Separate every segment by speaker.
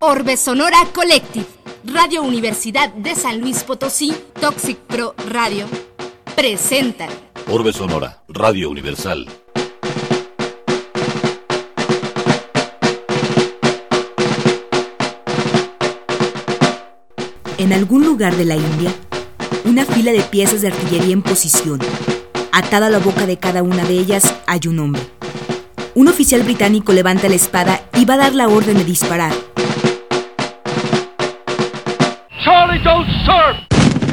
Speaker 1: Orbe Sonora Collective, Radio Universidad de San Luis Potosí, Toxic Pro Radio, presentan
Speaker 2: Orbe Sonora, Radio Universal.
Speaker 3: En algún lugar de la India, una fila de piezas de artillería en posición. Atada a la boca de cada una de ellas hay un hombre. Un oficial británico levanta la espada y va a dar la orden de disparar.
Speaker 4: Charlie, don't serve!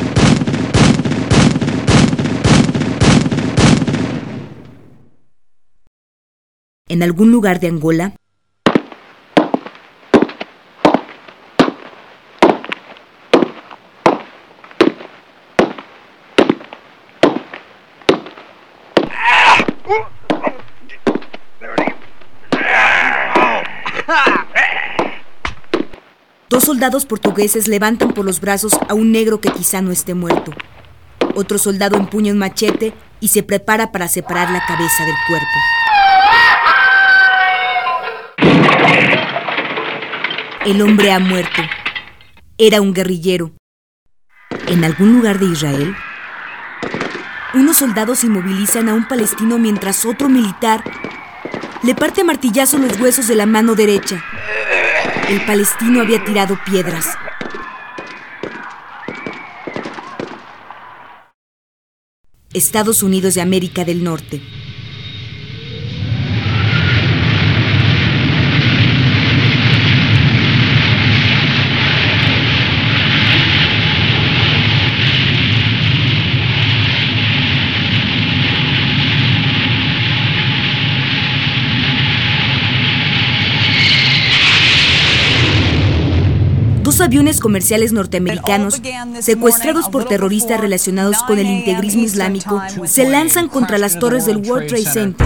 Speaker 3: En algún lugar de Angola, dos soldados portugueses levantan por los brazos a un negro que quizá no esté muerto. Otro soldado empuña un machete y se prepara para separar la cabeza del cuerpo. El hombre ha muerto. Era un guerrillero. En algún lugar de Israel, unos soldados inmovilizan a un palestino mientras otro militar le parte a martillazo los huesos de la mano derecha. El palestino había tirado piedras. Estados Unidos de América del Norte. Dos aviones comerciales norteamericanos, secuestrados por terroristas relacionados con el integrismo islámico, se lanzan contra las torres del World Trade Center.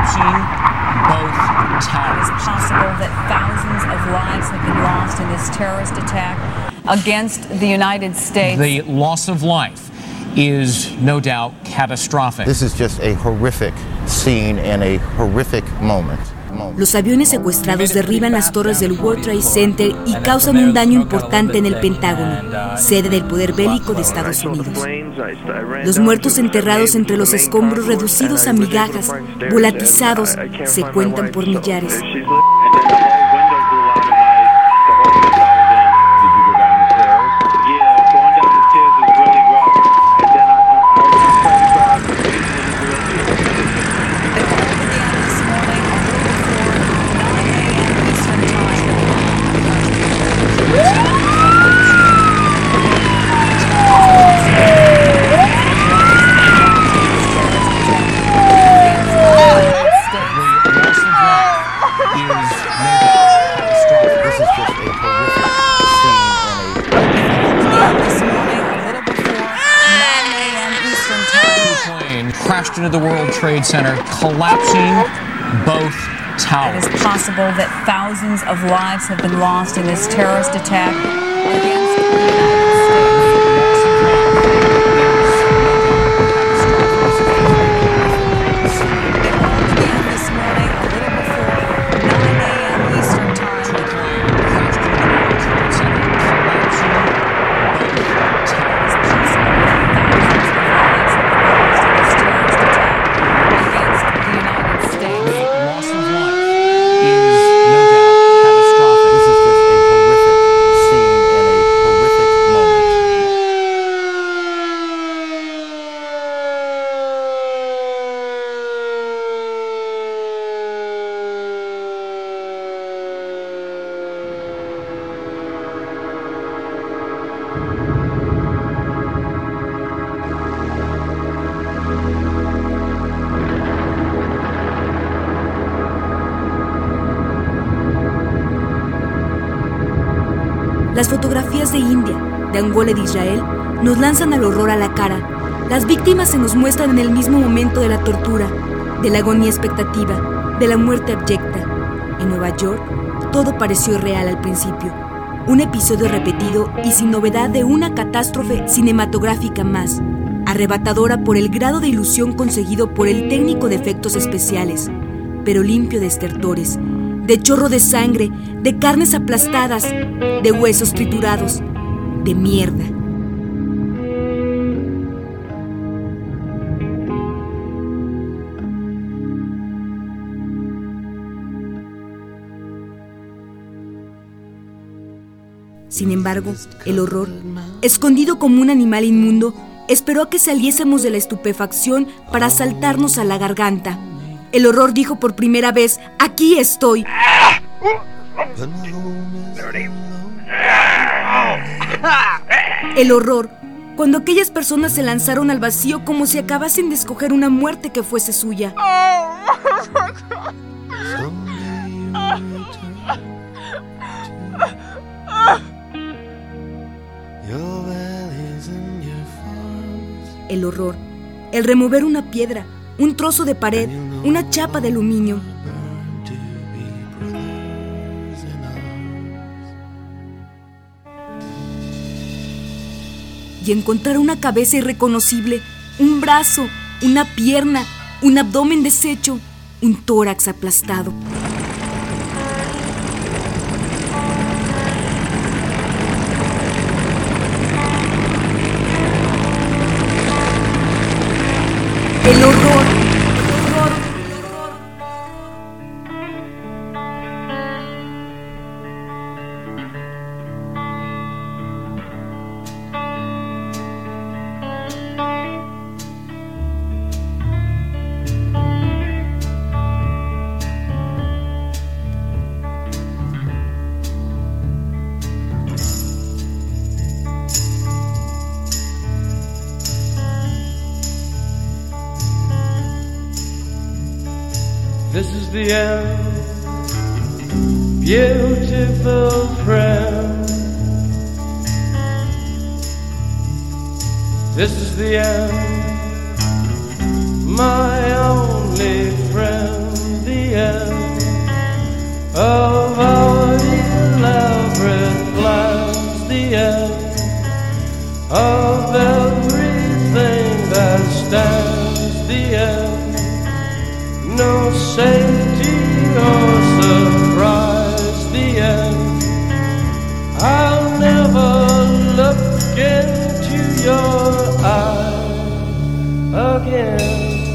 Speaker 5: The loss of life is no doubt catastrophic.
Speaker 6: This is just a horrific scene and a horrific moment.
Speaker 3: Los aviones secuestrados derriban las torres del World Trade Center y causan un daño importante en el Pentágono, sede del poder bélico de Estados Unidos. Los muertos enterrados entre los escombros reducidos a migajas, volatizados, se cuentan por millares.
Speaker 5: Crashed into the World Trade Center, collapsing both towers.
Speaker 7: It is possible that thousands of lives have been lost in this terrorist attack against the United States. Las fotografías de India, de Angola y de Israel nos lanzan al horror a la cara. Las víctimas se nos muestran en el mismo momento de la tortura, de la agonía expectativa, de la muerte abyecta. En Nueva York, todo pareció irreal al principio. Un episodio repetido y sin novedad de una catástrofe cinematográfica más, arrebatadora por el grado de ilusión conseguido por el técnico de efectos especiales, pero limpio de estertores, de chorro de sangre, de carnes aplastadas, de huesos triturados, de mierda. Sin embargo, el horror, escondido como un animal inmundo, esperó a que saliésemos de la estupefacción para saltarnos a la garganta. El horror dijo por primera vez: ¡aquí estoy! El horror, cuando aquellas personas se lanzaron al vacío como si acabasen de escoger una muerte que fuese suya. El horror, el remover una piedra, un trozo de pared, una chapa de aluminio. Y encontrar una cabeza irreconocible, un brazo, una pierna, un abdomen deshecho, un tórax aplastado. El horror, el horror, el horror.
Speaker 8: This is the end, beautiful friend. This is the end, my only friend. The end of our elaborate plans. The end of everything that stands. The end. No safety or surprise, the end. I'll never look into your eyes again.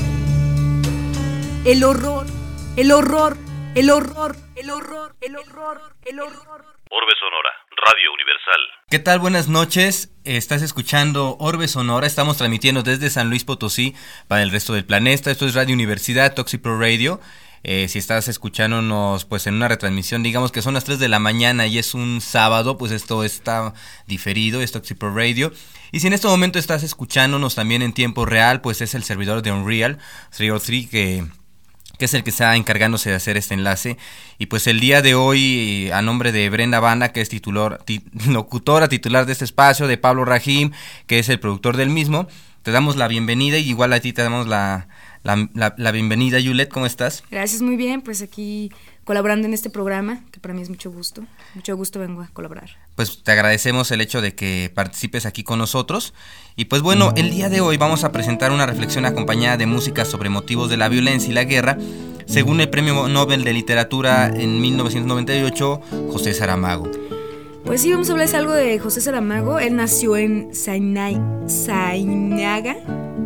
Speaker 7: El horror, el horror, el horror, el horror, el horror, el horror.
Speaker 2: Orbe Sonora, Radio Universal.
Speaker 9: ¿Qué tal? Buenas noches. Estás escuchando Orbe Sonora. Estamos transmitiendo desde San Luis Potosí para el resto del planeta. Esto es Radio Universidad, Toxic Pro Radio. Si estás escuchándonos pues en una retransmisión, digamos que son las 3 de la mañana y es un sábado, pues esto está diferido, es Toxic Pro Radio. Y si en este momento estás escuchándonos también en tiempo real, pues es el servidor de Unreal 303 que es el que está encargándose de hacer este enlace. Y pues el día de hoy, a nombre de Brenda Banda, que es locutora titular de este espacio, de Pablo Rahim, que es el productor del mismo, te damos la bienvenida, y igual a ti te damos la bienvenida. Yulet, ¿cómo estás?
Speaker 7: Gracias, muy bien, pues aquí colaborando en este programa, que para mí es mucho gusto vengo a colaborar.
Speaker 9: Pues te agradecemos el hecho de que participes aquí con nosotros. Y pues bueno, el día de hoy vamos a presentar una reflexión acompañada de música sobre motivos de la violencia y la guerra, según el Premio Nobel de Literatura en 1998, José Saramago.
Speaker 7: Pues sí, vamos a hablarles algo de José Saramago. Él nació en Asinaga.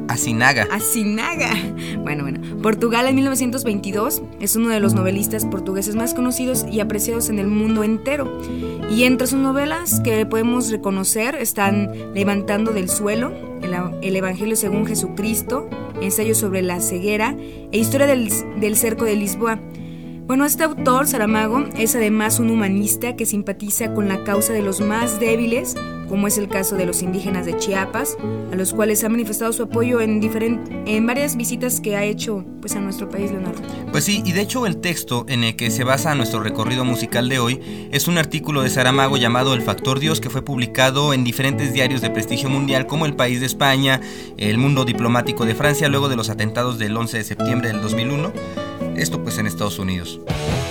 Speaker 7: Bueno, Portugal en 1922. Es uno de los novelistas portugueses más conocidos y apreciados en el mundo entero. Y entre sus novelas que podemos reconocer están Levantando del suelo, El Evangelio según Jesucristo, Ensayo sobre la ceguera e Historia del cerco de Lisboa. Bueno, este autor, Saramago, es además un humanista que simpatiza con la causa de los más débiles, como es el caso de los indígenas de Chiapas, a los cuales ha manifestado su apoyo en varias visitas que ha hecho pues, a nuestro país, Leonardo.
Speaker 9: Pues sí, y de hecho el texto en el que se basa nuestro recorrido musical de hoy es un artículo de Saramago llamado El Factor Dios, que fue publicado en diferentes diarios de prestigio mundial como El País de España, El Mundo Diplomático de Francia, luego de los atentados del 11 de septiembre del 2001, esto pues en Estados Unidos.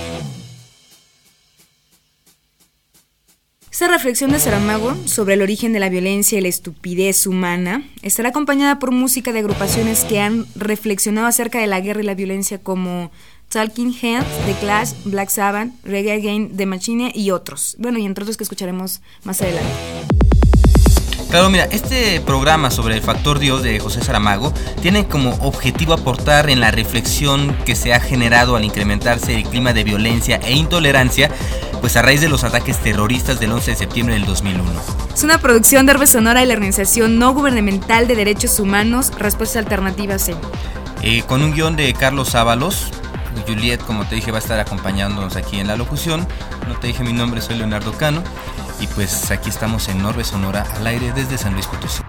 Speaker 7: Esta reflexión de Saramago sobre el origen de la violencia y la estupidez humana estará acompañada por música de agrupaciones que han reflexionado acerca de la guerra y la violencia como Talking Heads, The Clash, Black Sabbath, Reggae Against the Machine y otros. Bueno, y entre otros que escucharemos más adelante.
Speaker 9: Claro, mira, este programa sobre el factor Dios de José Saramago tiene como objetivo aportar en la reflexión que se ha generado al incrementarse el clima de violencia e intolerancia, pues a raíz de los ataques terroristas del 11 de septiembre del 2001.
Speaker 7: Es una producción de Orbe Sonora y la Organización No Gubernamental de Derechos Humanos, Respuesta Alternativa C.
Speaker 9: Con un guión de Carlos Ábalos. Juliet, como te dije, va a estar acompañándonos aquí en la locución. No te dije mi nombre, soy Leonardo Cano. Y pues aquí estamos en Orbe Sonora al aire desde San Luis Potosí.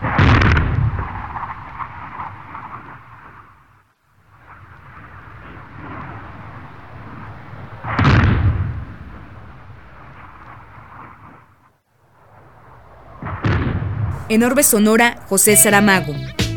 Speaker 7: En Orbe Sonora, José Saramago.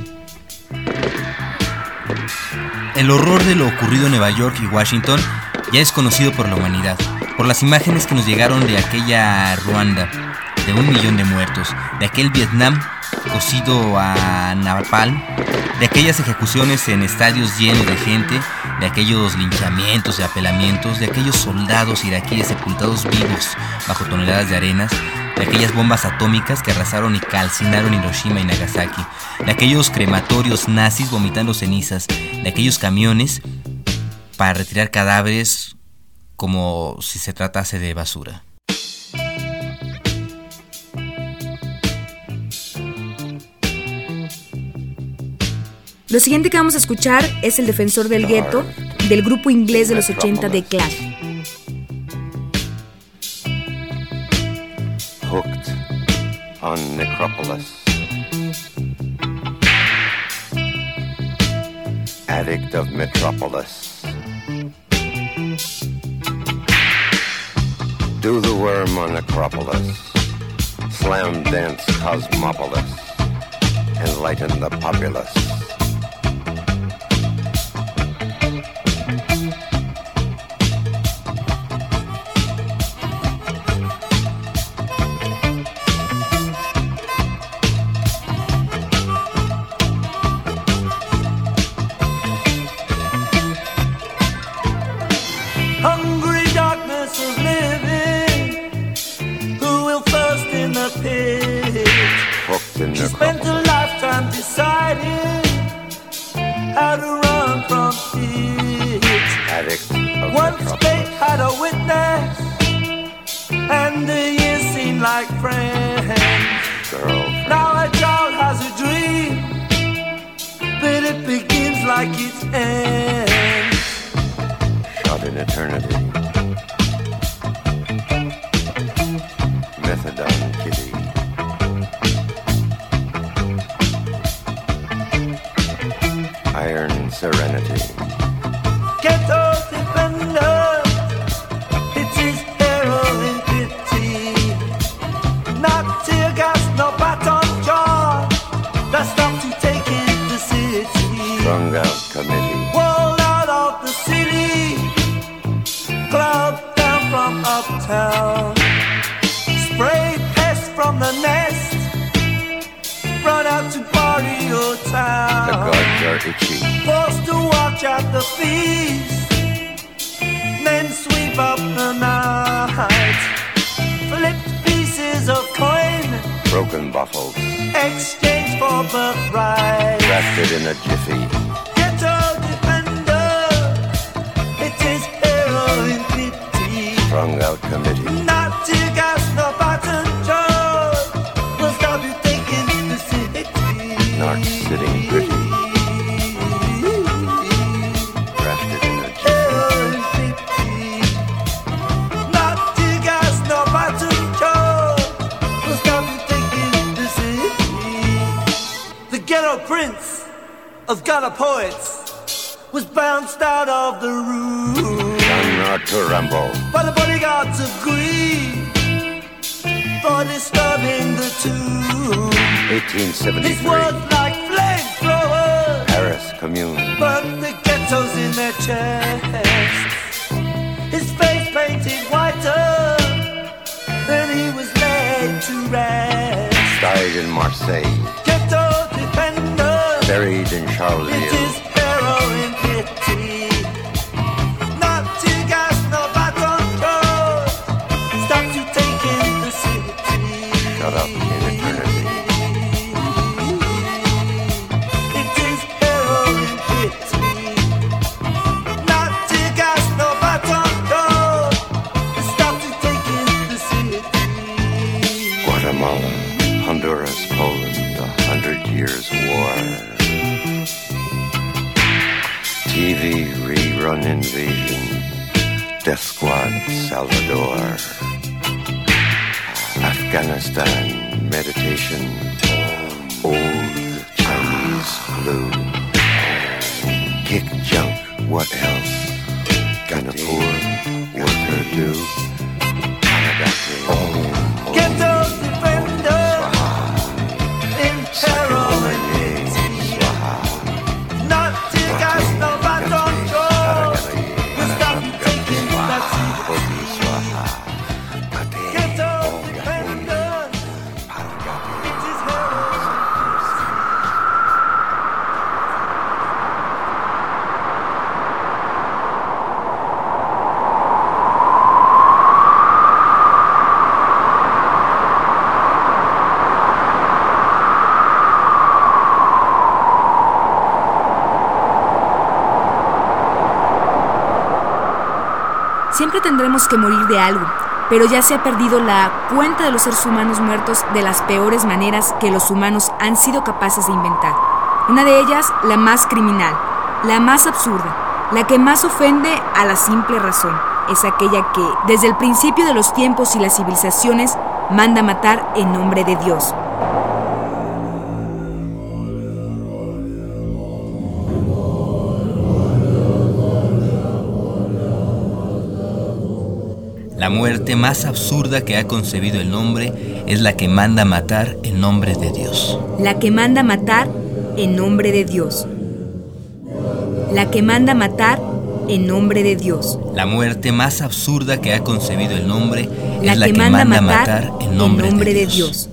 Speaker 9: El horror de lo ocurrido en Nueva York y Washington ya es conocido por la humanidad, por las imágenes que nos llegaron de aquella Ruanda, de 1 millón de muertos, de aquel Vietnam cocido a napalm, de aquellas ejecuciones en estadios llenos de gente, de aquellos linchamientos y apelamientos, de aquellos soldados iraquíes sepultados vivos bajo toneladas de arenas, de aquellas bombas atómicas que arrasaron y calcinaron Hiroshima y Nagasaki, de aquellos crematorios nazis vomitando cenizas, de aquellos camiones para retirar cadáveres como si se tratase de basura.
Speaker 7: Lo siguiente que vamos a escuchar es El Defensor del Gueto, del grupo inglés de los 80 The Clash.
Speaker 10: Hooked on Necropolis. Addict of Metropolis. Do the worm on Necropolis. Slam dance Cosmopolis. Enlighten the populace.
Speaker 11: She spent a lifetime deciding how to run from it. Once fate had a witness, and the years seem like friends. Now a child has a dream, but it begins like it ends.
Speaker 10: Shot in eternity. Methadone kitty. Iron serenity.
Speaker 11: Ghetto defender, it is heroin pity. Not tear gas, no baton jaw. That stops you taking the city.
Speaker 10: Strung out committee.
Speaker 11: Walled out of the city. Club down from uptown. Spray pest from the nest. Run out to party your town.
Speaker 10: The gods are itchy.
Speaker 11: Forced to watch at the feast. Men sweep up the night. Flipped pieces of coin.
Speaker 10: Broken bottles.
Speaker 11: Exchange for birthright.
Speaker 10: Drafted in a jiffy.
Speaker 11: Ghetto defender. It is heroin pity.
Speaker 10: Strung out committee.
Speaker 11: Not tear gas, no button jar. Will stop you taking the city.
Speaker 10: Not sitting pretty. Drafted in a jiffy.
Speaker 11: Not tear gas, no button jar. Will stop you taking the city. The ghetto prince of ghetto poets was bounced out of the room.
Speaker 10: Not to rumble.
Speaker 11: But the bodyguards agreed for disturbing the tune.
Speaker 10: 1873.
Speaker 11: His words like flamethrowers.
Speaker 10: Paris Commune.
Speaker 11: But the ghettos in their chests. His face painted whiter. Then he was laid to rest.
Speaker 10: Died in Marseille.
Speaker 11: Ghetto defender.
Speaker 10: Buried in Charleville.
Speaker 11: It is heroin pity.
Speaker 10: TV rerun invasion, Death Squad Salvador, Afghanistan meditation, old Chinese flu, kick junk, what else? Can a poor worker do?
Speaker 11: Get those defenders in terror. Not till gas, no bad control. We stop taking that seat. Get those defenders. It is heroes.
Speaker 7: Siempre tendremos que morir de algo, pero ya se ha perdido la cuenta de los seres humanos muertos de las peores maneras que los humanos han sido capaces de inventar. Una de ellas, la más criminal, la más absurda, la que más ofende a la simple razón. Es aquella que, desde el principio de los tiempos y las civilizaciones, manda matar en nombre de Dios.
Speaker 9: La muerte más absurda que ha concebido el hombre es la que manda matar en nombre de Dios.
Speaker 7: La que manda matar en nombre de Dios. La que manda matar en nombre de Dios.
Speaker 9: La muerte más absurda que ha concebido el hombre es la que manda matar en nombre de Dios.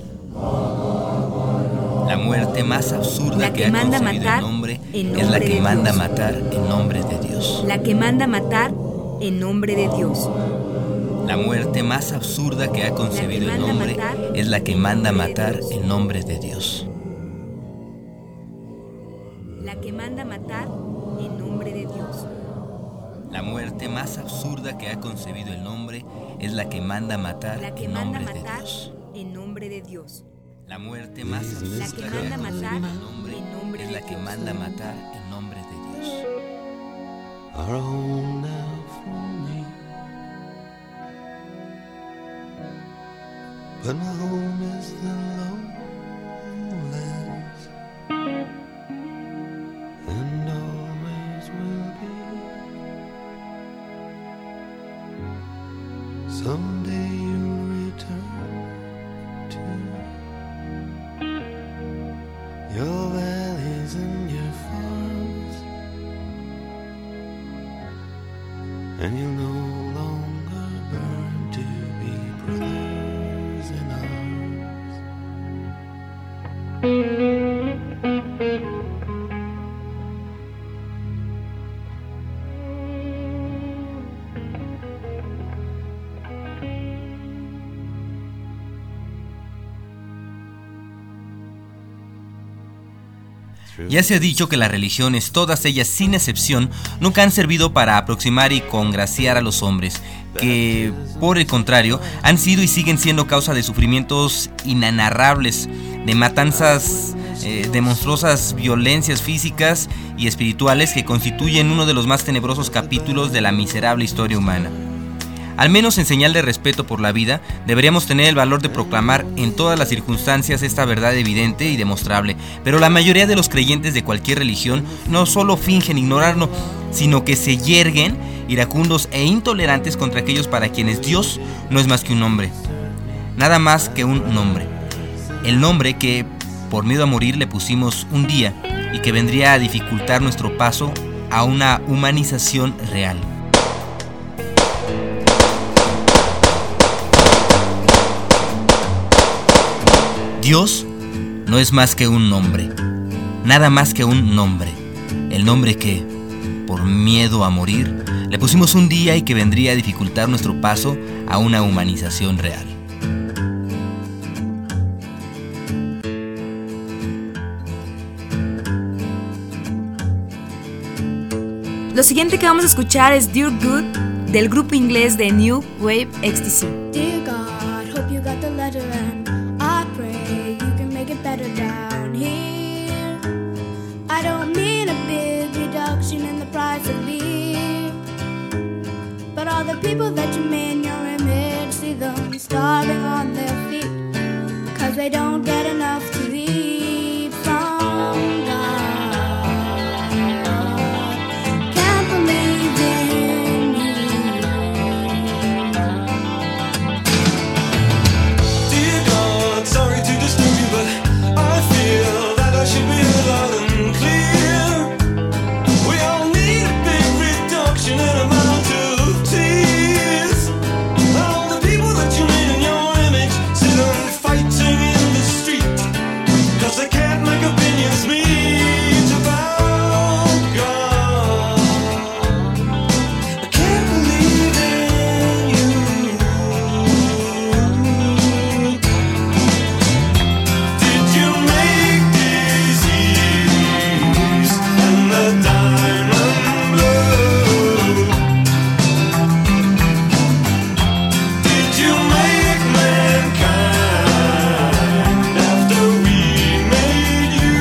Speaker 9: La muerte más absurda que ha concebido el hombre es la que manda matar en nombre de Dios.
Speaker 7: La que manda matar en nombre de Dios.
Speaker 9: La muerte más absurda que ha concebido el hombre es la que manda matar en nombre de Dios.
Speaker 7: La que manda matar en nombre de Dios.
Speaker 9: La muerte más absurda que ha concebido el hombre es la que manda matar en nombre de Dios.
Speaker 7: En nombre de Dios.
Speaker 9: La muerte más absurda que ha concebido el hombre es la que manda matar en nombre de Dios.
Speaker 8: But my home is the lowlands, and always will be. Someday you'll return to your valleys and your farms, and you'll no longer burn to be brothers in arms.
Speaker 9: Ya se ha dicho que las religiones, todas ellas sin excepción, nunca han servido para aproximar y congraciar a los hombres, que, por el contrario, han sido y siguen siendo causa de sufrimientos inenarrables, de matanzas, de monstruosas violencias físicas y espirituales que constituyen uno de los más tenebrosos capítulos de la miserable historia humana. Al menos en señal de respeto por la vida, deberíamos tener el valor de proclamar en todas las circunstancias esta verdad evidente y demostrable, pero la mayoría de los creyentes de cualquier religión no solo fingen ignorarlo, sino que se yerguen iracundos e intolerantes contra aquellos para quienes Dios no es más que un nombre, nada más que un nombre, el nombre que por miedo a morir le pusimos un día y que vendría a dificultar nuestro paso a una humanización real. Dios no es más que un nombre, nada más que un nombre, el nombre que, por miedo a morir, le pusimos un día y que vendría a dificultar nuestro paso a una humanización real.
Speaker 7: Lo siguiente que vamos a escuchar es Dear Good, del grupo inglés de New Wave Ecstasy.
Speaker 12: Dear God, hope you got the letter and I pray you can make it better down here. I don't mean a big reduction in the price all the people that you made in your image, see them starving on their feet, 'cause they don't get enough to eat from God. Can't believe in you.
Speaker 11: Dear God, sorry to disturb you, but I feel that I should be heard loud and clear. We all need a big reduction in amount of tears. All the people that you made in your image sit and fighting in the street, 'cause they can't make opinions meet about God. I can't believe in you. Did you make disease and the diamond blue? Did you make mankind after we made you?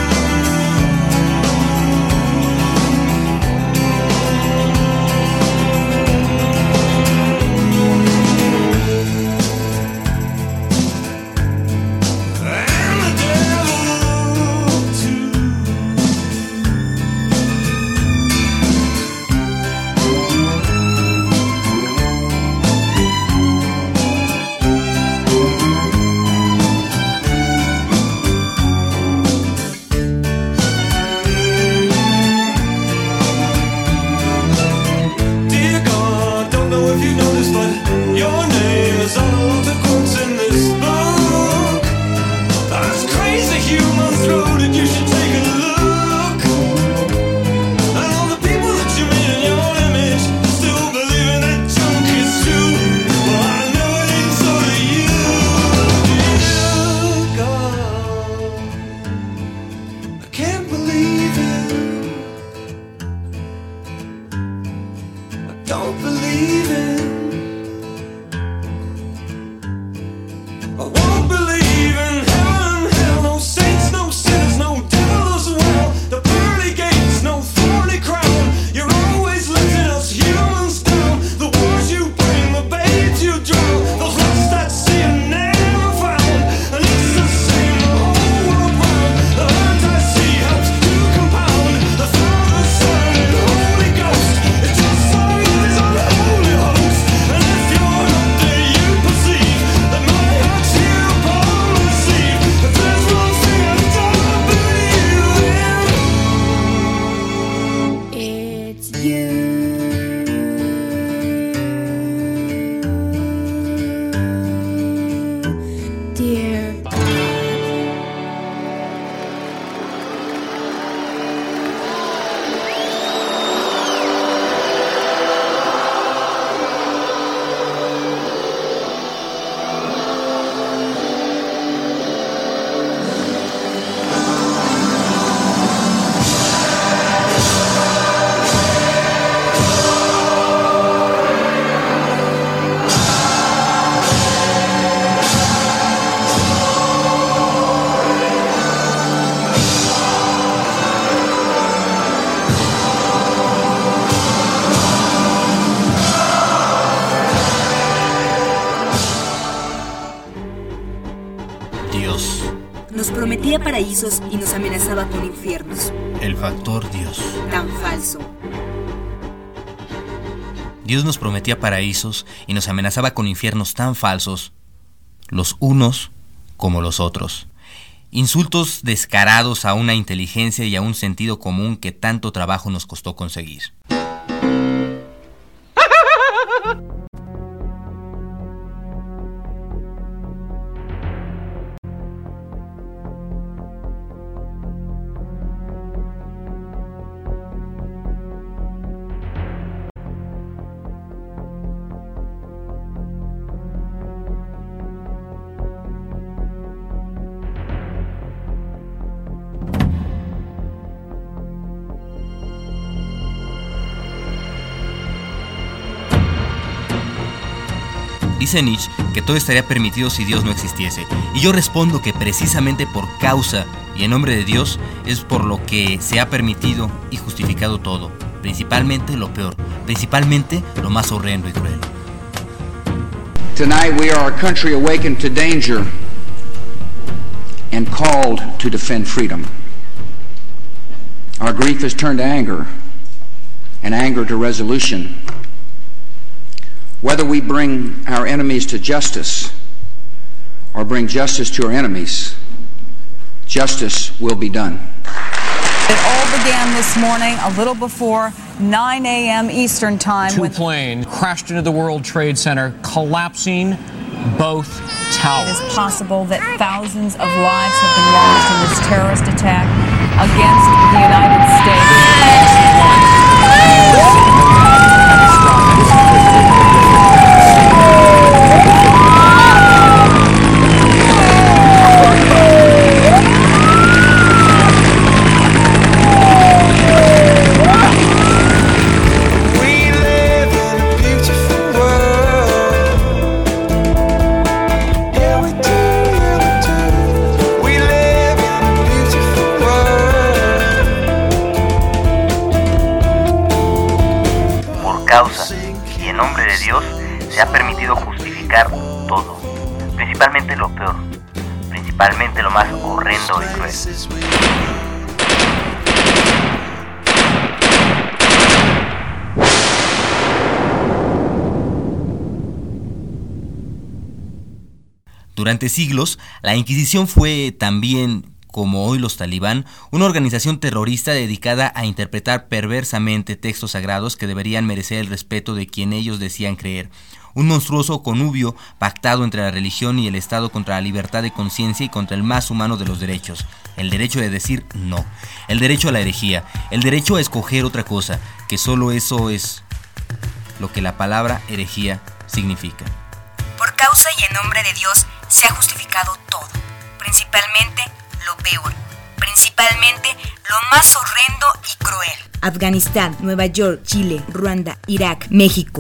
Speaker 11: And the devil too. Dear God, don't know if you noticed, but your name is all the quotes in this book. That's crazy human throated, you should take a look. And all the people that you made in your image still believing that junk is true. Well, I know it ain't so to you. Dear God, I can't believe it. I don't believe it. I won't believe in heaven, hell, no saints, no sinners, no devil as well. The pearly gates, no thorny crown. You're always letting us humans down. The wars you bring, the babes you drown, those lost at sea and never found. And it's the same the whole world round. The hurt I see helps to compound. The Father, Son, and Holy Ghost. It's just so is unholy host. And if you're up there, you perceive that my heart's here upon the sea. But there's one thing I don't believe in.
Speaker 12: It's you. Dear God.
Speaker 9: Dios,
Speaker 3: Nos prometía paraísos y nos amenazaba con infiernos.
Speaker 9: el factor Dios.
Speaker 3: Tan falso.
Speaker 9: Dios nos prometía paraísos y nos amenazaba con infiernos tan falsos, los unos como los otros. Insultos descarados a una inteligencia y a un sentido común que tanto trabajo nos costó conseguir. Dice Nietzsche que todo estaría permitido si Dios no existiese. Y yo respondo que precisamente por causa y en nombre de Dios es por lo que se ha permitido y justificado todo. principalmente lo peor, principalmente lo más horrendo y cruel.
Speaker 13: Tonight we are a country awakened to danger and called to defend freedom. Our grief has turned to anger, and anger to resolution. Whether we bring our enemies to justice or bring justice to our enemies, justice will be done.
Speaker 14: It all began this morning a little before 9 a.m. Eastern Time.
Speaker 5: Two planes crashed into the World Trade Center, collapsing both towers.
Speaker 14: It is possible that thousands of lives have been lost in this terrorist attack against the United States.
Speaker 15: Y en nombre de Dios se ha permitido justificar todo, principalmente lo peor, principalmente lo más horrendo y cruel.
Speaker 9: Durante siglos, la Inquisición fue también, como hoy los talibán, una organización terrorista dedicada a interpretar perversamente textos sagrados que deberían merecer el respeto de quien ellos decían creer. Un monstruoso connubio pactado entre la religión y el Estado contra la libertad de conciencia y contra el más humano de los derechos, el derecho de decir no, el derecho a la herejía, el derecho a escoger otra cosa, que solo eso es lo que la palabra herejía significa.
Speaker 3: Por causa y en nombre de Dios se ha justificado todo, principalmente lo peor, principalmente lo más horrendo y cruel. Afganistán, Nueva York, Chile, Ruanda, Irak, México.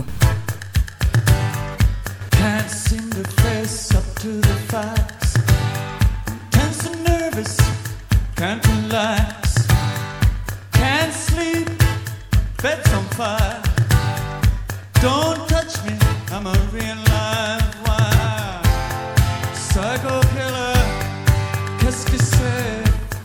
Speaker 11: Can't seem to face up to the facts. Tense and nervous, can't relax. Can't sleep, bed's on fire. Don't touch me, I'm a real live wire. Psycho killer, qu'est-ce que c'est?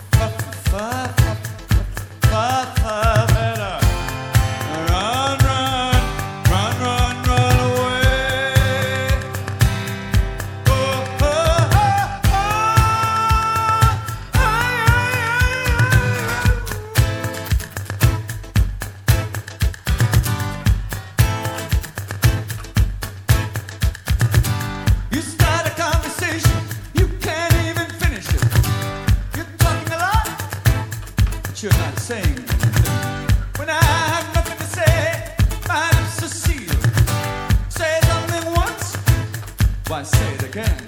Speaker 11: You're not saying anything. When I have nothing to say, my lips are sealed. Say something once, why say it again?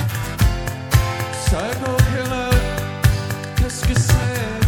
Speaker 11: Psycho killer, qu'est-ce que c'est?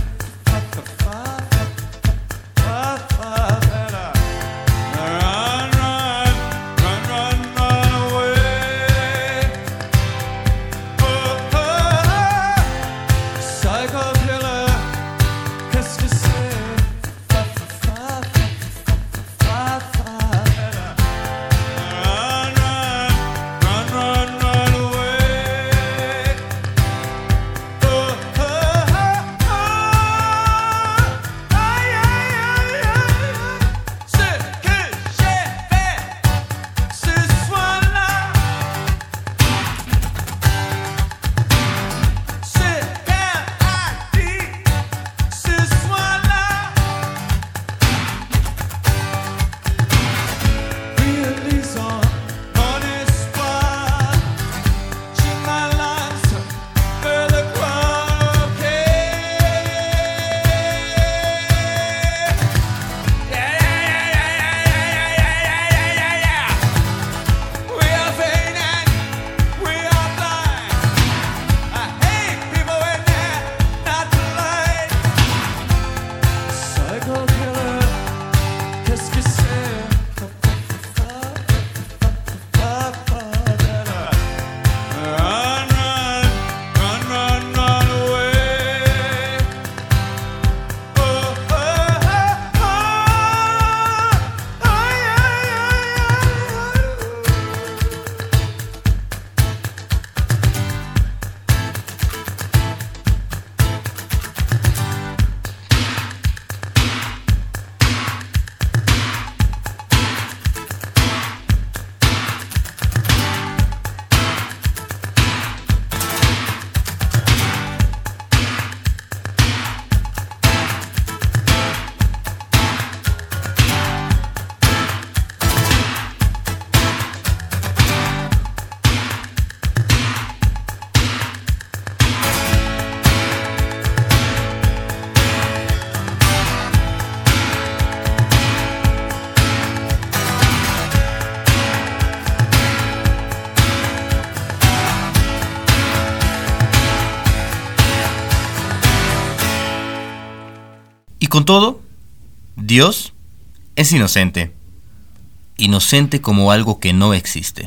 Speaker 9: con todo, Dios es inocente. Inocente como algo que no existe.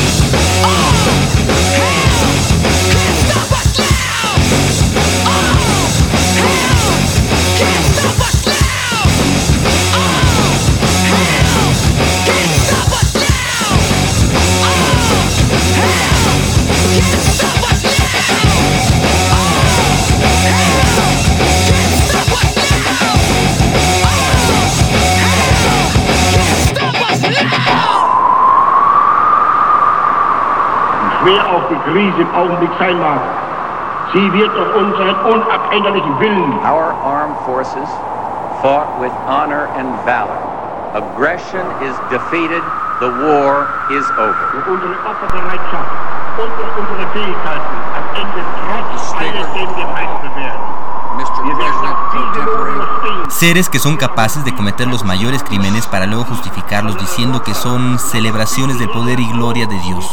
Speaker 16: Schwer auch die Krise im Augenblick sein mag, sie wird durch unseren unabänderlichen Willen.
Speaker 17: Our armed forces fought with honor and valor. Aggression is defeated, the war is over.
Speaker 16: Durch unsere Opferbereitschaft und durch unsere Fähigkeiten am Ende trotz alledem gemeistert werden. Wir werden auf diese Lohn überstehen.
Speaker 9: Seres que son capaces de cometer los mayores crímenes para luego justificarlos diciendo que son celebraciones del poder y gloria de Dios.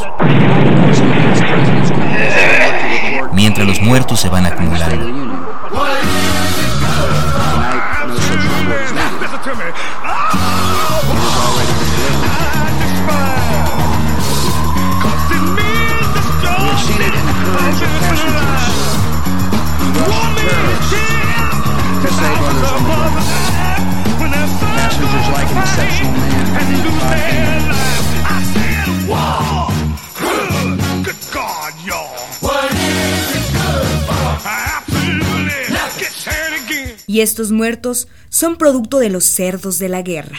Speaker 9: Mientras los muertos se van acumulando.
Speaker 13: Passengers like an exceptional man.
Speaker 11: Good God, y'all. What is it good for? Absolutely. Get sad again.
Speaker 7: Y estos muertos son producto de los cerdos de la guerra.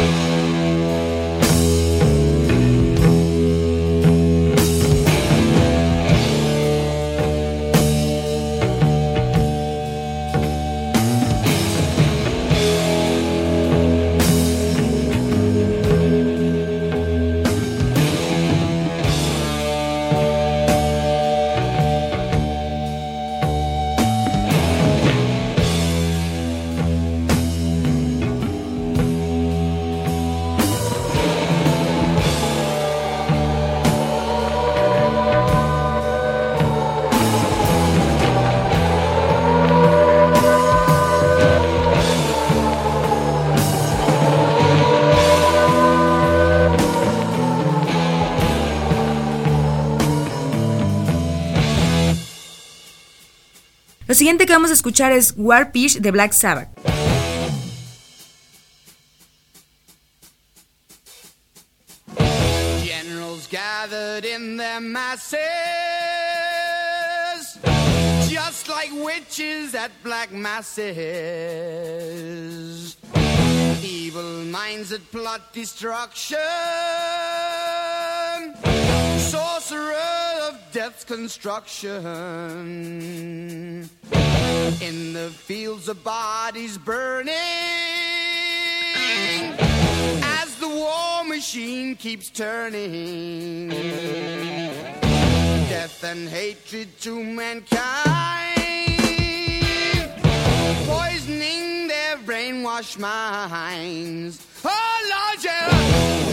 Speaker 7: Lo siguiente que vamos a escuchar es War Pigs de Black Sabbath.
Speaker 11: Generals gathered in their masses, just like witches at black masses. Evil minds that plot destruction, sorcerer of death's construction. In the fields of bodies burning, as the war machine keeps turning, death and hatred to mankind, poisoning their brainwashed minds. Oh Lord, yeah.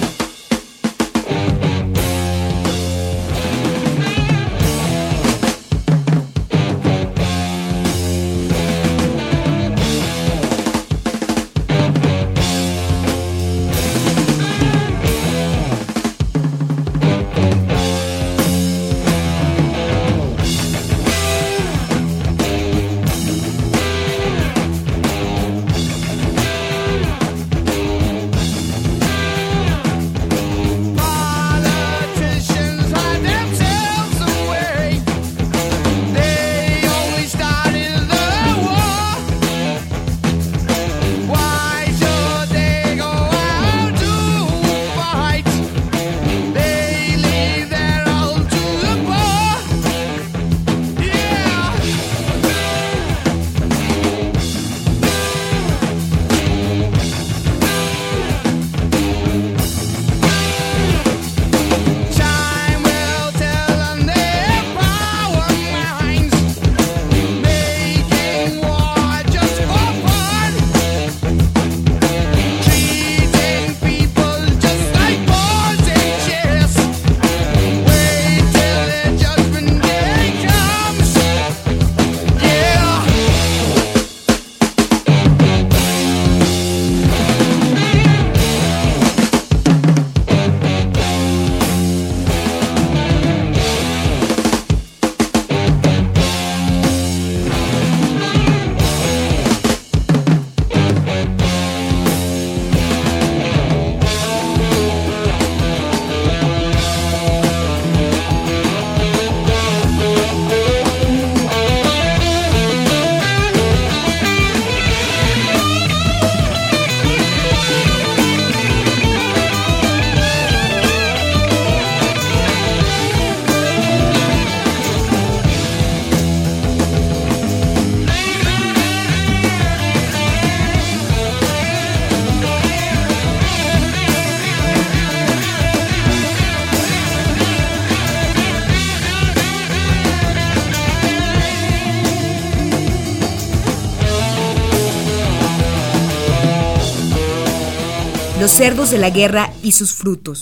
Speaker 3: Los cerdos de la guerra y sus frutos.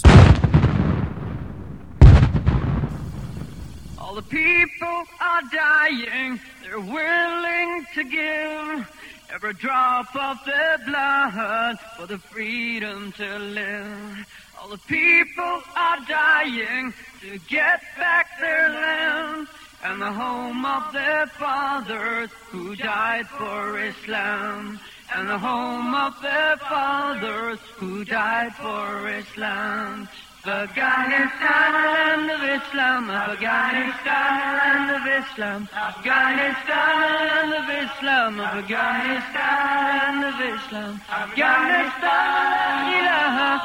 Speaker 11: All the people are dying, they're willing to give every drop of their blood for the freedom to live. All the people are dying to get back their land and the home of their fathers who died for Islam. And the home of their fathers who died for Islam. Afghanistan, land of Islam. Afghanistan, land of Islam. Afghanistan, land of Islam. Afghanistan, land of Islam. Afghanistan, ilaha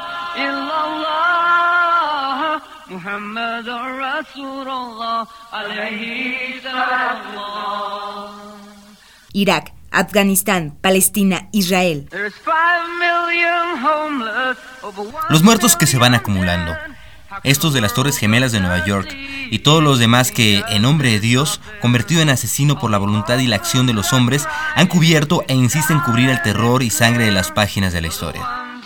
Speaker 11: illallah. Muhammad Rasulullah alayhi salam.
Speaker 3: Irak, Afganistán, Palestina, Israel.
Speaker 9: Los muertos que se van acumulando, estos de las Torres Gemelas de Nueva York y todos los demás que, en nombre de Dios, convertido en asesino por la voluntad y la acción de los hombres, han cubierto e insisten en cubrir el terror y sangre de las páginas de la historia.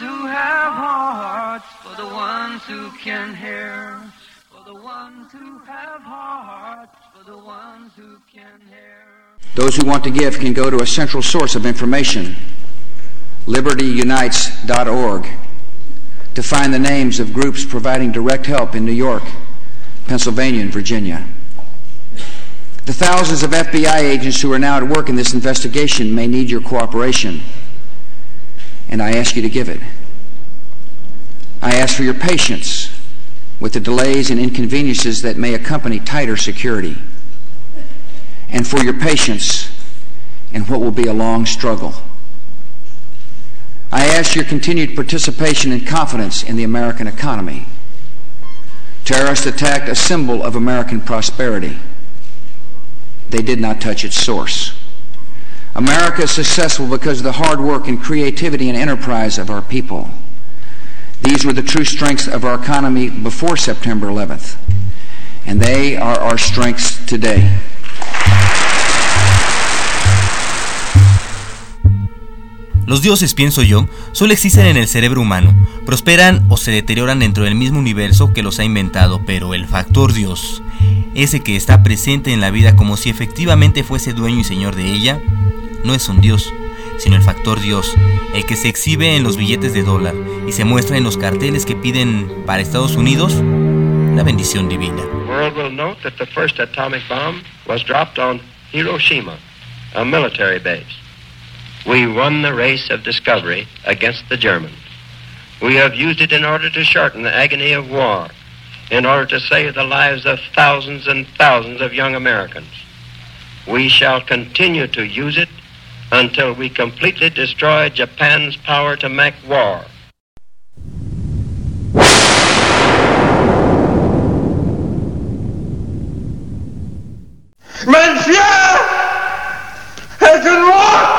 Speaker 13: Those who want to give can go to a central source of information, libertyunites.org, to find the names of groups providing direct help in New York, Pennsylvania, and Virginia. The thousands of FBI agents who are now at work in this investigation may need your cooperation, and I ask you to give it. I ask for your patience with the delays and inconveniences that may accompany tighter security, and for your patience in what will be a long struggle. I ask your continued participation and confidence in the American economy. Terrorists attacked a symbol of American prosperity. They did not touch its source. America is successful because of the hard work and creativity and enterprise of our people. These were the true strengths of our economy before September 11th, and they are our strengths today.
Speaker 9: Los dioses, pienso yo, solo existen en el cerebro humano, prosperan o se deterioran dentro del mismo universo que los ha inventado, pero el factor Dios, ese que está presente en la vida como si efectivamente fuese dueño y señor de ella, no es un dios, sino el factor Dios, el que se exhibe en los billetes de dólar y se muestra en los carteles que piden para Estados Unidos una bendición divina.
Speaker 18: The world will note that the first atomic bomb was dropped on Hiroshima, a military base. We won the race of discovery against the Germans. We have used it in order to shorten the agony of war, in order to save the lives of thousands and thousands of young Americans. We shall continue to use it until we completely destroy Japan's power to make war.
Speaker 11: Monsieur! Es un rock!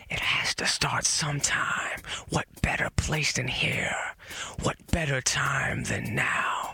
Speaker 19: It has to start sometime. What better place than here? What better time than now?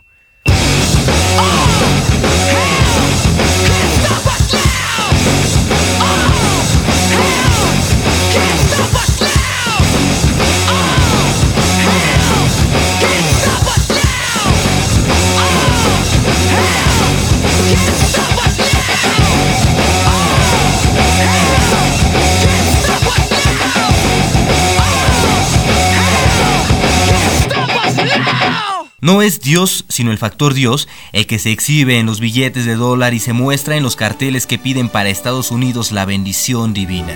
Speaker 9: No es Dios, sino el factor Dios, el que se exhibe en los billetes de dólar y se muestra en los carteles que piden para Estados Unidos la bendición divina.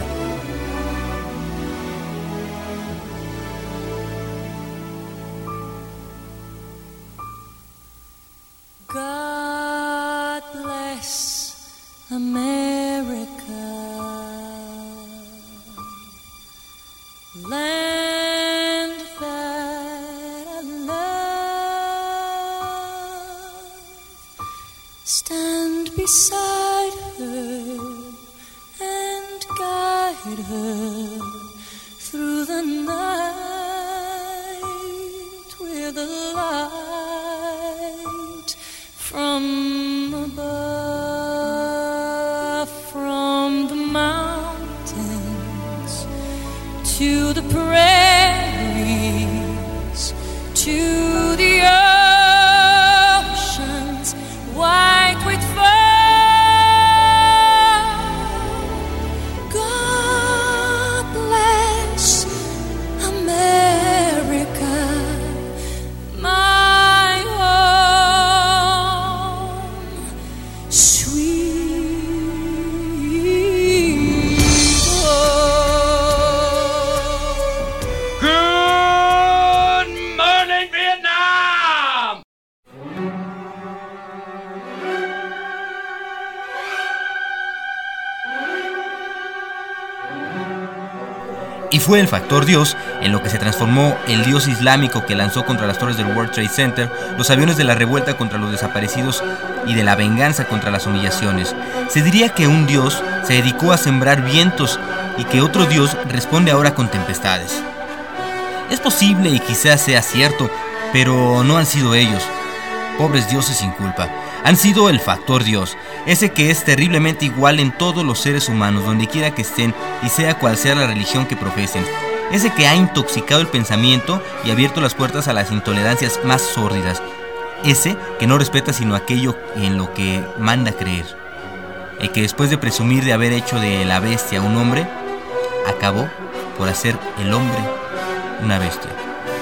Speaker 11: God bless America, land that I love. Stand beside her and guide her through the night with a light from above, from the mountains to the prairies, to the oceans white with foam. God bless America, my home, sweet home.
Speaker 4: Good morning, Vietnam!
Speaker 9: Y fue el factor Dios en lo que se transformó el Dios islámico que lanzó contra las torres del World Trade Center, los aviones de la revuelta contra los desaparecidos y de la venganza contra las humillaciones. Se diría que un Dios se dedicó a sembrar vientos y que otro Dios responde ahora con tempestades. Es posible y quizás sea cierto, pero no han sido ellos. Pobres dioses sin culpa. Han sido el factor Dios, ese que es terriblemente igual en todos los seres humanos, donde quiera que estén y sea cual sea la religión que profesen. Ese que ha intoxicado el pensamiento y abierto las puertas a las intolerancias más sórdidas. Ese que no respeta sino aquello en lo que manda creer. El que después de presumir de haber hecho de la bestia un hombre, acabó por hacer el hombre una bestia.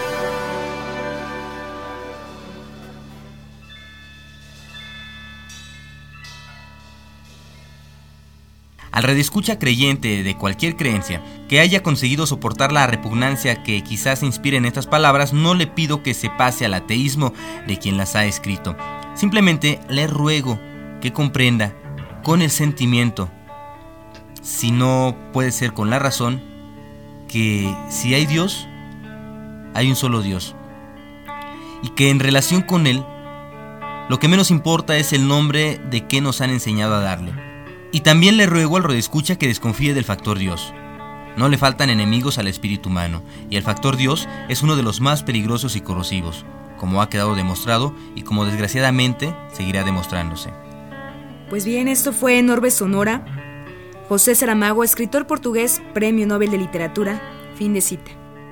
Speaker 9: Al radioescucha creyente de cualquier creencia que haya conseguido soportar la repugnancia que quizás inspiren estas palabras, no le pido que se pase al ateísmo de quien las ha escrito. Simplemente le ruego que comprenda con el sentimiento, si no puede ser con la razón, que si hay Dios, hay un solo Dios. Y que en relación con Él, lo que menos importa es el nombre de que nos han enseñado a darle. Y también le ruego al radioescucha que desconfíe del factor Dios. No le faltan enemigos al espíritu humano, y el factor Dios es uno de los más peligrosos y corrosivos, como ha quedado demostrado y como desgraciadamente seguirá demostrándose.
Speaker 7: Pues bien, esto fue en Orbe Sonora. José Saramago, escritor portugués, Premio Nobel de Literatura, fin de cita.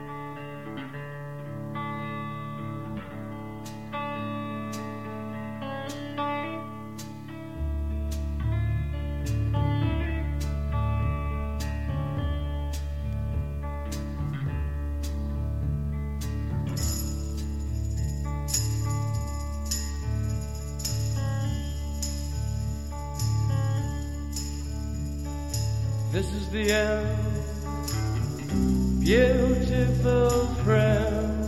Speaker 11: This is the end, beautiful friend.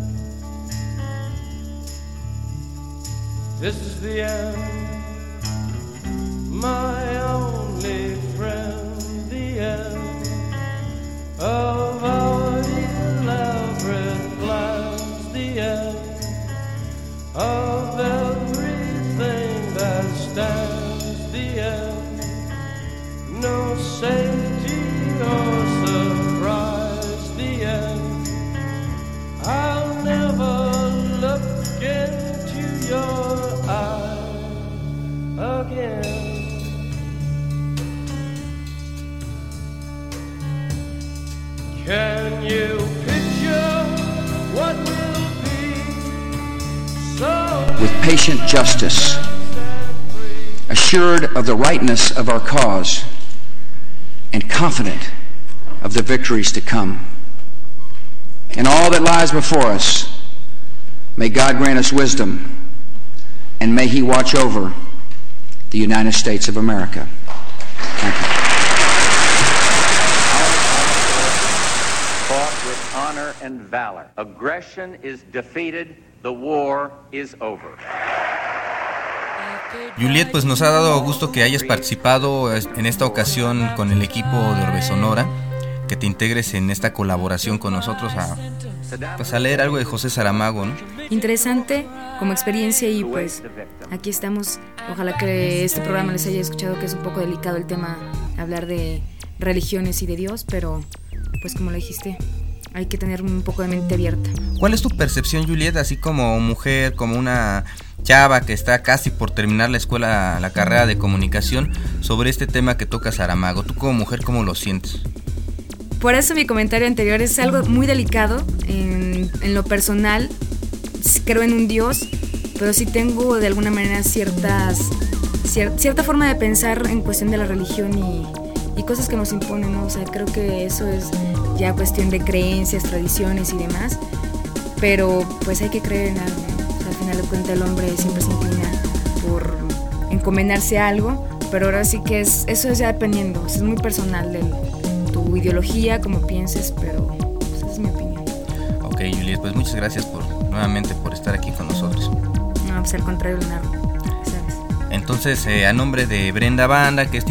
Speaker 11: This is the end, my only friend. The end of our elaborate plans. The end of everything that stands. The end. No safety or support. Can you picture what will be? So
Speaker 13: with patient justice, assured of the rightness of our cause, and confident of the victories to come. In all that lies before us, may God grant us wisdom, and may He watch over the United States of America. Thank you.
Speaker 17: Fought with honor and valor. Aggression is defeated. The war is over.
Speaker 9: Juliet, pues nos ha dado gusto que hayas participado en esta ocasión con el equipo de Orbe Sonora, que te integres en esta colaboración con nosotros a leer algo de José Saramago, ¿no?
Speaker 7: Interesante como experiencia y pues aquí estamos. Ojalá que este programa les haya escuchado, que es un poco delicado el tema, hablar de religiones y de Dios, pero pues como lo dijiste, hay que tener un poco de mente abierta.
Speaker 9: ¿Cuál es tu percepción, Juliet, así como mujer, como una chava que está casi por terminar la carrera de comunicación, sobre este tema que toca Saramago? Tú como mujer, ¿cómo lo sientes?
Speaker 7: Por eso mi comentario anterior es algo muy delicado. En lo personal, creo en un Dios, pero sí tengo de alguna manera cierta forma de pensar en cuestión de la religión y cosas que nos imponen, ¿no? O sea, creo que eso es ya cuestión de creencias, tradiciones y demás, pero pues hay que creer en algo, ¿no? O sea, al final de cuentas el hombre siempre se inclina por encomendarse a algo, pero ahora sí que eso es ya dependiendo, es muy personal de tu ideología, como pienses, pero pues, esa es mi opinión.
Speaker 9: Ok, Juliet, pues muchas gracias nuevamente por estar aquí con nosotros.
Speaker 7: No, pues al contrario, Leonardo, ¿sabes?
Speaker 9: Entonces, a nombre de Brenda Banda, que es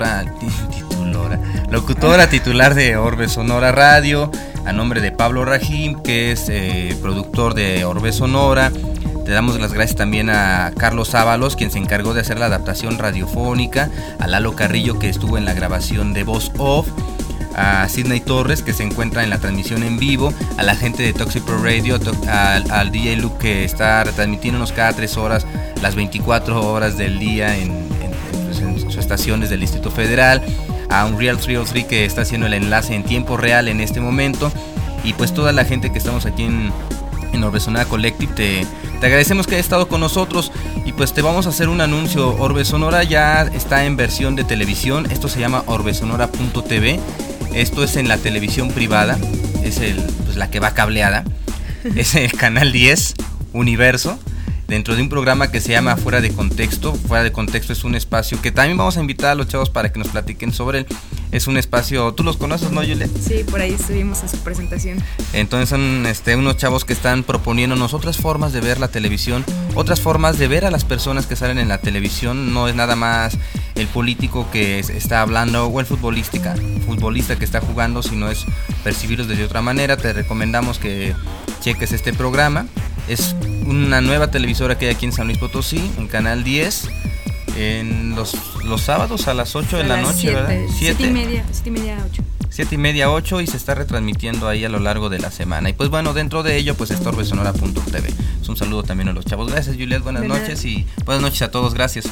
Speaker 9: locutora titular de Orbe Sonora Radio, a nombre de Pablo Rajim, que es productor de Orbe Sonora, te damos las gracias también a Carlos Ábalos, quien se encargó de hacer la adaptación radiofónica, a Lalo Carrillo, que estuvo en la grabación de Voz Off, a Sidney Torres, que se encuentra en la transmisión en vivo, a la gente de Toxic Pro Radio, al DJ Luke, que está retransmitiéndonos cada 3 horas, las 24 horas del día en sus estaciones del Distrito Federal, a Unreal 303, que está haciendo el enlace en tiempo real en este momento, y pues toda la gente que estamos aquí en Orbe Sonora Collective, te agradecemos que hayas estado con nosotros. Y pues te vamos a hacer un anuncio. Orbe Sonora ya está en versión de televisión. Esto se llama orbesonora.tv. Esto es en la televisión privada, es la que va cableada. Es el canal 10 Universo, dentro de un programa que se llama Fuera de Contexto. Fuera de Contexto es un espacio que también vamos a invitar a los chavos para que nos platiquen sobre él. Es un espacio, ¿tú los conoces, no, Juliet?
Speaker 7: Sí, por ahí estuvimos en su presentación.
Speaker 9: Entonces son unos chavos que están proponiéndonos otras formas de ver la televisión, otras formas de ver a las personas que salen en la televisión. No es nada más el político que está hablando o el futbolista que está jugando, sino es percibirlos de otra manera. Te recomendamos que cheques este programa. Es una nueva televisora que hay aquí en San Luis Potosí, en Canal 10, en los sábados a las 8 de la noche, ¿verdad?
Speaker 7: 7:30, 8.
Speaker 9: 7:30, 8, y se está retransmitiendo ahí a lo largo de la semana. Y pues bueno, dentro de ello pues está orbesonora.tv. Es un saludo también a los chavos. Gracias, Juliet, buenas noches y buenas noches a todos, gracias.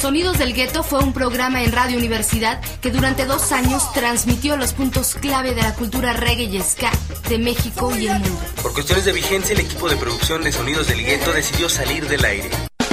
Speaker 1: Sonidos del Gueto fue un programa en Radio Universidad que durante 2 años transmitió los puntos clave de la cultura reggae y ska de México y el mundo.
Speaker 9: Por cuestiones de vigencia, el equipo de producción de Sonidos del Gueto decidió salir del aire.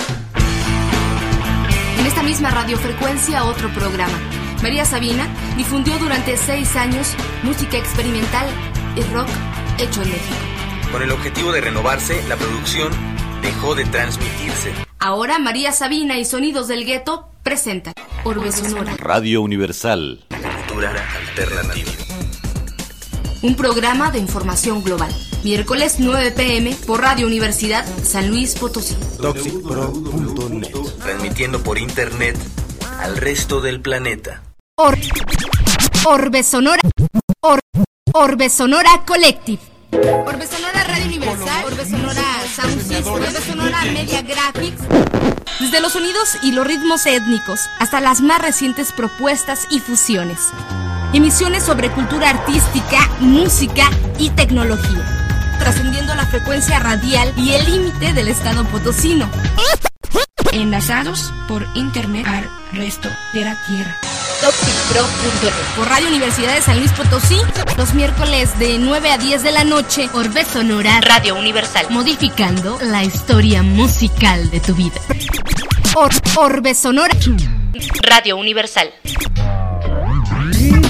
Speaker 1: En esta misma radiofrecuencia, otro programa. María Sabina difundió durante 6 años música experimental y rock hecho en México.
Speaker 9: Con el objetivo de renovarse, la producción dejó de transmitirse.
Speaker 1: Ahora María Sabina y Sonidos del Gueto presentan Orbe Sonora.
Speaker 2: Radio Universal.
Speaker 9: Cultura alternativa.
Speaker 1: Un programa de información global. Miércoles 9 p.m. por Radio Universidad San Luis Potosí.
Speaker 6: ToxicPro.net.
Speaker 9: Transmitiendo por internet al resto del planeta.
Speaker 1: Orbe Sonora. Orbe Sonora Collective. Orbe Sonora Radio Universal, Orbe Sonora Sound System, Orbe Sonora Media Graphics. Desde los sonidos y los ritmos étnicos hasta las más recientes propuestas y fusiones. Emisiones sobre cultura artística, música y tecnología. Trascendiendo la frecuencia radial y el límite del estado potosino.
Speaker 20: Enlazados por internet al resto de la tierra.
Speaker 1: ToxicPro.net. Por Radio Universidad de San Luis Potosí, los miércoles de 9 a 10 de la noche. Orbe Sonora Radio Universal. Modificando la historia musical de tu vida. Orbe Sonora Radio Universal.